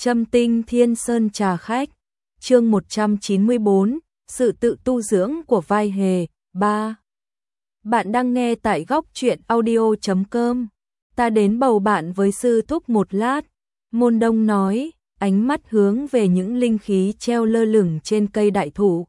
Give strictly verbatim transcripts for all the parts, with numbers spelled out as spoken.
Châm tinh thiên sơn trà khách, chương một trăm chín mươi bốn, sự tự tu dưỡng của vai hề, ba. Bạn đang nghe tại góc truyện audio chấm com. Ta đến bầu bạn với sư thúc một lát, Môn Đông nói, ánh mắt hướng về những linh khí treo lơ lửng trên cây đại thụ.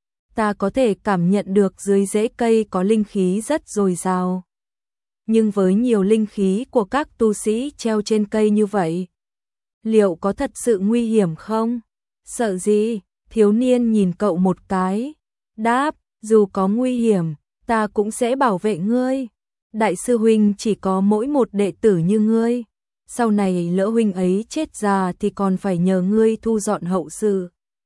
Ta có thể cảm nhận được dưới rễ cây có linh khí rất dồi dào. Nhưng với nhiều linh khí của các tu sĩ treo trên cây như vậy, liệu có thật sự nguy hiểm không? Sợ gì? Thiếu niên nhìn cậu một cái, đáp, dù có nguy hiểm, ta cũng sẽ bảo vệ ngươi. Đại sư huynh chỉ có mỗi một đệ tử như ngươi, sau này lỡ huynh ấy chết già thì còn phải nhờ ngươi thu dọn hậu sự.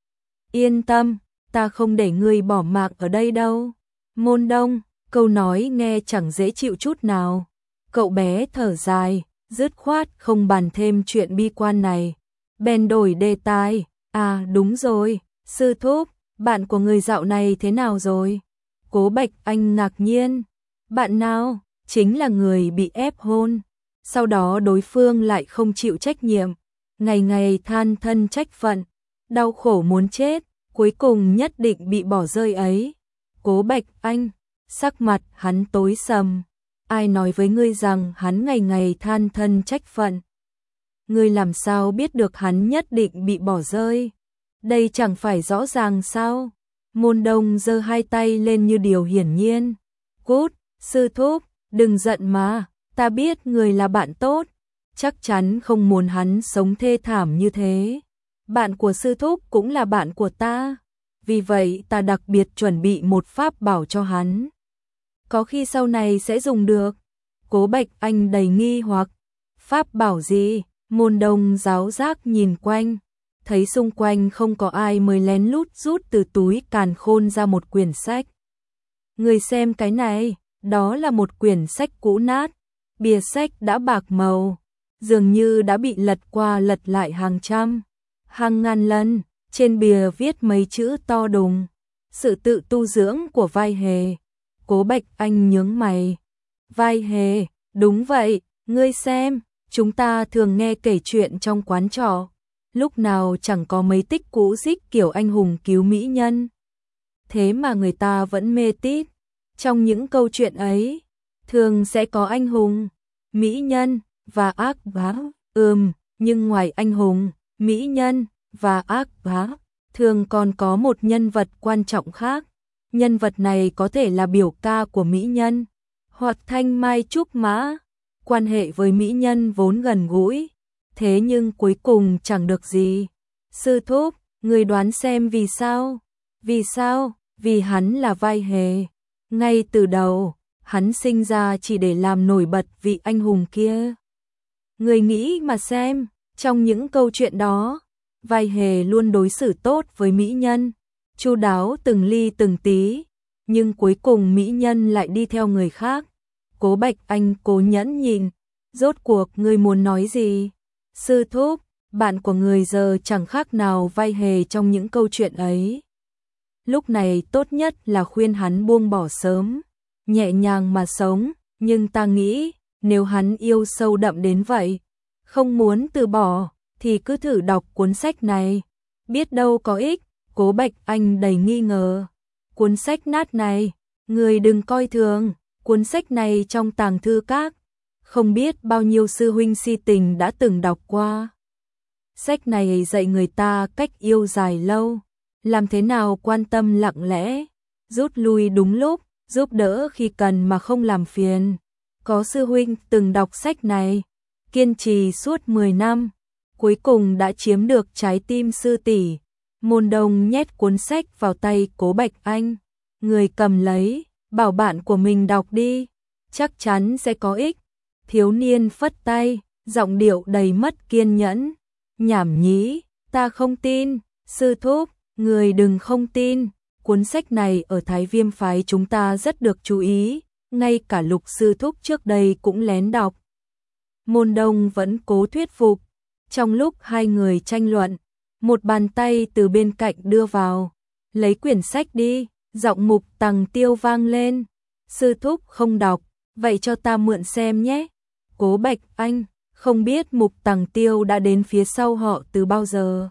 Yên tâm, ta không để ngươi bỏ mạng ở đây đâu. Môn Đông, câu nói nghe chẳng dễ chịu chút nào. Cậu bé thở dài, dứt khoát không bàn thêm chuyện bi quan này. Bèn đổi đề tài, à đúng rồi, sư thúc, bạn của người dạo này thế nào rồi? Cố Bạch Anh ngạc nhiên, bạn nào? Chính là người bị ép hôn. Sau đó đối phương lại không chịu trách nhiệm, ngày ngày than thân trách phận, đau khổ muốn chết, cuối cùng nhất định bị bỏ rơi ấy. Cố Bạch Anh, sắc mặt hắn tối sầm, ai nói với ngươi rằng hắn ngày ngày than thân trách phận? Ngươi làm sao biết được hắn nhất định bị bỏ rơi? Đây chẳng phải rõ ràng sao? Môn Đông giơ hai tay lên như điều hiển nhiên. Cút, sư thúc, đừng giận mà, ta biết người là bạn tốt, chắc chắn không muốn hắn sống thê thảm như thế. Bạn của sư thúc cũng là bạn của ta, vì vậy ta đặc biệt chuẩn bị một pháp bảo cho hắn. Có khi sau này sẽ dùng được. Cố Bạch Anh đầy nghi hoặc. Pháp bảo gì? Môn Đông giáo giác nhìn quanh, thấy xung quanh không có ai mới lén lút rút từ túi càn khôn ra một quyển sách. Người xem cái này, đó là một quyển sách cũ nát, bìa sách đã bạc màu, dường như đã bị lật qua lật lại hàng trăm, hàng ngàn lần, trên bìa viết mấy chữ to đùng, sự tự tu dưỡng của vai hề. Cố Bạch Anh nhướng mày, vai hề, đúng vậy, ngươi xem, chúng ta thường nghe kể chuyện trong quán trọ, lúc nào chẳng có mấy tích cũ dích kiểu anh hùng cứu mỹ nhân. Thế mà người ta vẫn mê tít, trong những câu chuyện ấy, thường sẽ có anh hùng, mỹ nhân và ác bá. Ừm, nhưng ngoài anh hùng, mỹ nhân và ác bá, thường còn có một nhân vật quan trọng khác. Nhân vật này có thể là biểu ca của mỹ nhân, hoặc thanh mai trúc mã, quan hệ với mỹ nhân vốn gần gũi, thế nhưng cuối cùng chẳng được gì. Sư thúc, người đoán xem vì sao? Vì sao? Vì hắn là vai hề. Ngay từ đầu, hắn sinh ra chỉ để làm nổi bật vị anh hùng kia. Người nghĩ mà xem, trong những câu chuyện đó, vai hề luôn đối xử tốt với mỹ nhân, chu đáo từng ly từng tí, nhưng cuối cùng mỹ nhân lại đi theo người khác. Cố Bạch Anh cố nhẫn nhìn, rốt cuộc ngươi muốn nói gì? Sư thúc, bạn của người giờ chẳng khác nào vai hề trong những câu chuyện ấy. Lúc này tốt nhất là khuyên hắn buông bỏ sớm, nhẹ nhàng mà sống, nhưng ta nghĩ, nếu hắn yêu sâu đậm đến vậy, không muốn từ bỏ, thì cứ thử đọc cuốn sách này, biết đâu có ích. Cố Bạch Anh đầy nghi ngờ, cuốn sách nát này, người đừng coi thường, cuốn sách này trong tàng thư các, không biết bao nhiêu sư huynh si tình đã từng đọc qua. Sách này dạy người ta cách yêu dài lâu, làm thế nào quan tâm lặng lẽ, rút lui đúng lúc, giúp đỡ khi cần mà không làm phiền. Có sư huynh từng đọc sách này, kiên trì suốt mười năm, cuối cùng đã chiếm được trái tim sư tỷ. Môn Đông nhét cuốn sách vào tay Cố Bạch Anh, người cầm lấy, bảo bạn của mình đọc đi, chắc chắn sẽ có ích. Thiếu niên phất tay, giọng điệu đầy mất kiên nhẫn, nhảm nhí, ta không tin. Sư thúc, người đừng không tin, cuốn sách này ở Thái Viêm phái chúng ta rất được chú ý, ngay cả Lục sư thúc trước đây cũng lén đọc. Môn Đông vẫn cố thuyết phục, trong lúc hai người tranh luận, một bàn tay từ bên cạnh đưa vào, lấy quyển sách đi, giọng Mục Tằng Tiêu vang lên. Sư thúc không đọc, vậy cho ta mượn xem nhé. Cố Bạch Anh, Không biết Mục Tằng Tiêu đã đến phía sau họ từ bao giờ.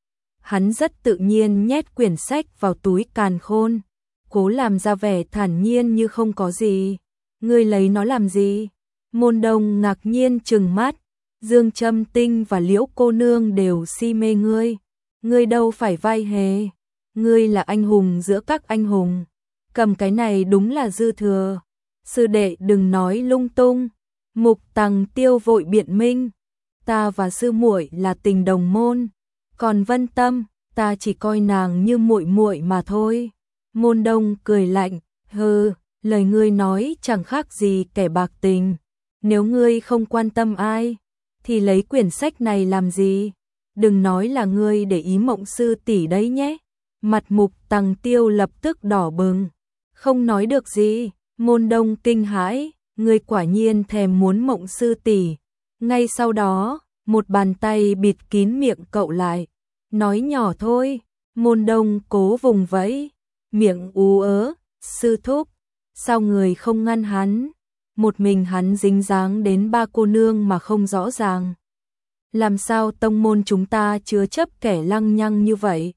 Hắn rất tự nhiên nhét quyển sách vào túi càn khôn, cố làm ra vẻ thản nhiên như không có gì. Ngươi lấy nó làm gì? Môn Đông ngạc nhiên trừng mắt. Dương Trâm Tinh và Liễu cô nương đều si mê ngươi. Ngươi đâu phải vai hề. Ngươi là anh hùng giữa các anh hùng. Cầm cái này đúng là dư thừa. Sư đệ đừng nói lung tung. Mục Tằng Tiêu vội biện minh. Ta và sư muội là tình đồng môn. Còn Vân Tâm, ta chỉ coi nàng như muội muội mà thôi. Môn Đông cười lạnh. Hừ, lời ngươi nói chẳng khác gì kẻ bạc tình. Nếu ngươi không quan tâm ai, thì lấy quyển sách này làm gì? Đừng nói là ngươi để ý Mộng sư tỷ đấy nhé. Mặt Mục Tằng Tiêu lập tức đỏ bừng. Không nói được gì. Môn Đông kinh hãi. Ngươi quả nhiên thèm muốn Mộng sư tỷ. Ngay sau đó, một bàn tay bịt kín miệng cậu lại. Nói nhỏ thôi. Môn Đông cố vùng vẫy. Miệng ú ớ. Sư thúc. Sao người không ngăn hắn? Một mình hắn dính dáng đến ba cô nương mà không rõ ràng. Làm sao tông môn chúng ta chứa chấp kẻ lăng nhăng như vậy?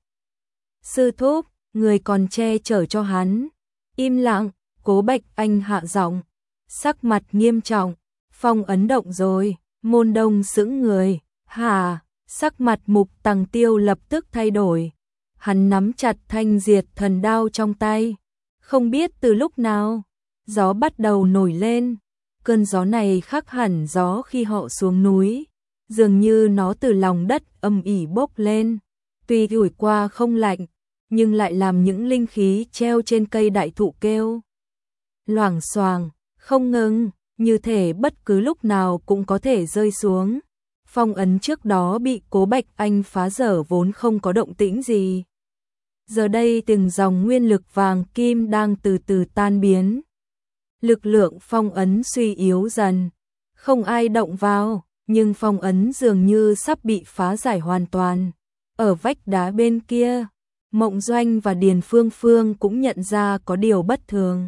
Sư thúc, người còn che chở cho hắn. Im lặng, Cố Bạch Anh hạ giọng, sắc mặt nghiêm trọng. Phong ấn động rồi. Môn Đông sững người. Hả? Sắc mặt Mục Tằng Tiêu lập tức thay đổi. Hắn nắm chặt thanh diệt thần đao trong tay. Không biết từ lúc nào, gió bắt đầu nổi lên. Cơn gió này khác hẳn gió khi họ xuống núi. Dường như nó từ lòng đất âm ỉ bốc lên. Tuy ủi qua không lạnh, nhưng lại làm những linh khí treo trên cây đại thụ kêu loảng xoảng, không ngừng, như thể bất cứ lúc nào cũng có thể rơi xuống. Phong ấn trước đó bị Cố Bạch Anh phá dở vốn không có động tĩnh gì. Giờ đây từng dòng nguyên lực vàng kim đang từ từ tan biến. Lực lượng phong ấn suy yếu dần. Không ai động vào, nhưng phong ấn dường như sắp bị phá giải hoàn toàn. Ở vách đá bên kia, Mộng Doanh và Điền Phương Phương cũng nhận ra có điều bất thường.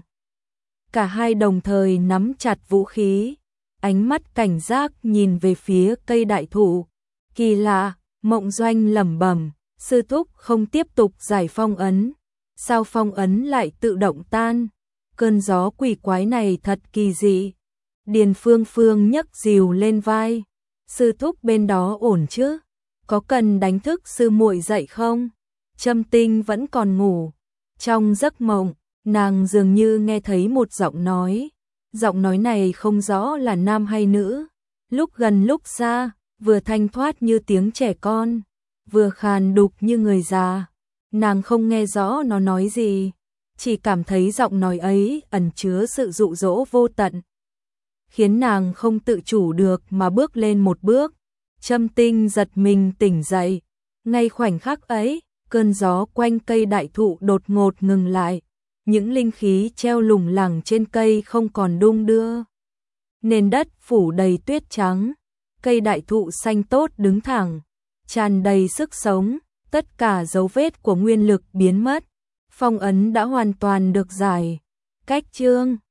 Cả hai đồng thời nắm chặt vũ khí, ánh mắt cảnh giác nhìn về phía cây đại thụ. Kỳ lạ, Mộng Doanh lẩm bẩm, sư thúc không tiếp tục giải phong ấn. Sao phong ấn lại tự động tan? Cơn gió quỷ quái này thật kỳ dị. Điền Phương Phương nhấc dìu lên vai. Sư thúc bên đó ổn chứ? Có cần đánh thức sư muội dậy không? Trâm Tinh vẫn còn ngủ. Trong giấc mộng, nàng dường như nghe thấy một giọng nói. Giọng nói này không rõ là nam hay nữ. Lúc gần lúc xa, vừa thanh thoát như tiếng trẻ con, vừa khàn đục như người già. Nàng không nghe rõ nó nói gì, chỉ cảm thấy giọng nói ấy ẩn chứa sự dụ dỗ vô tận, khiến nàng không tự chủ được mà bước lên một bước. Trâm Tinh giật mình tỉnh dậy. Ngay khoảnh khắc ấy, cơn gió quanh cây đại thụ đột ngột ngừng lại. Những linh khí treo lủng lẳng trên cây không còn đung đưa. Nền đất phủ đầy tuyết trắng. Cây đại thụ xanh tốt đứng thẳng, tràn đầy sức sống. Tất cả dấu vết của nguyên lực biến mất. Phong ấn đã hoàn toàn được giải. Cách chương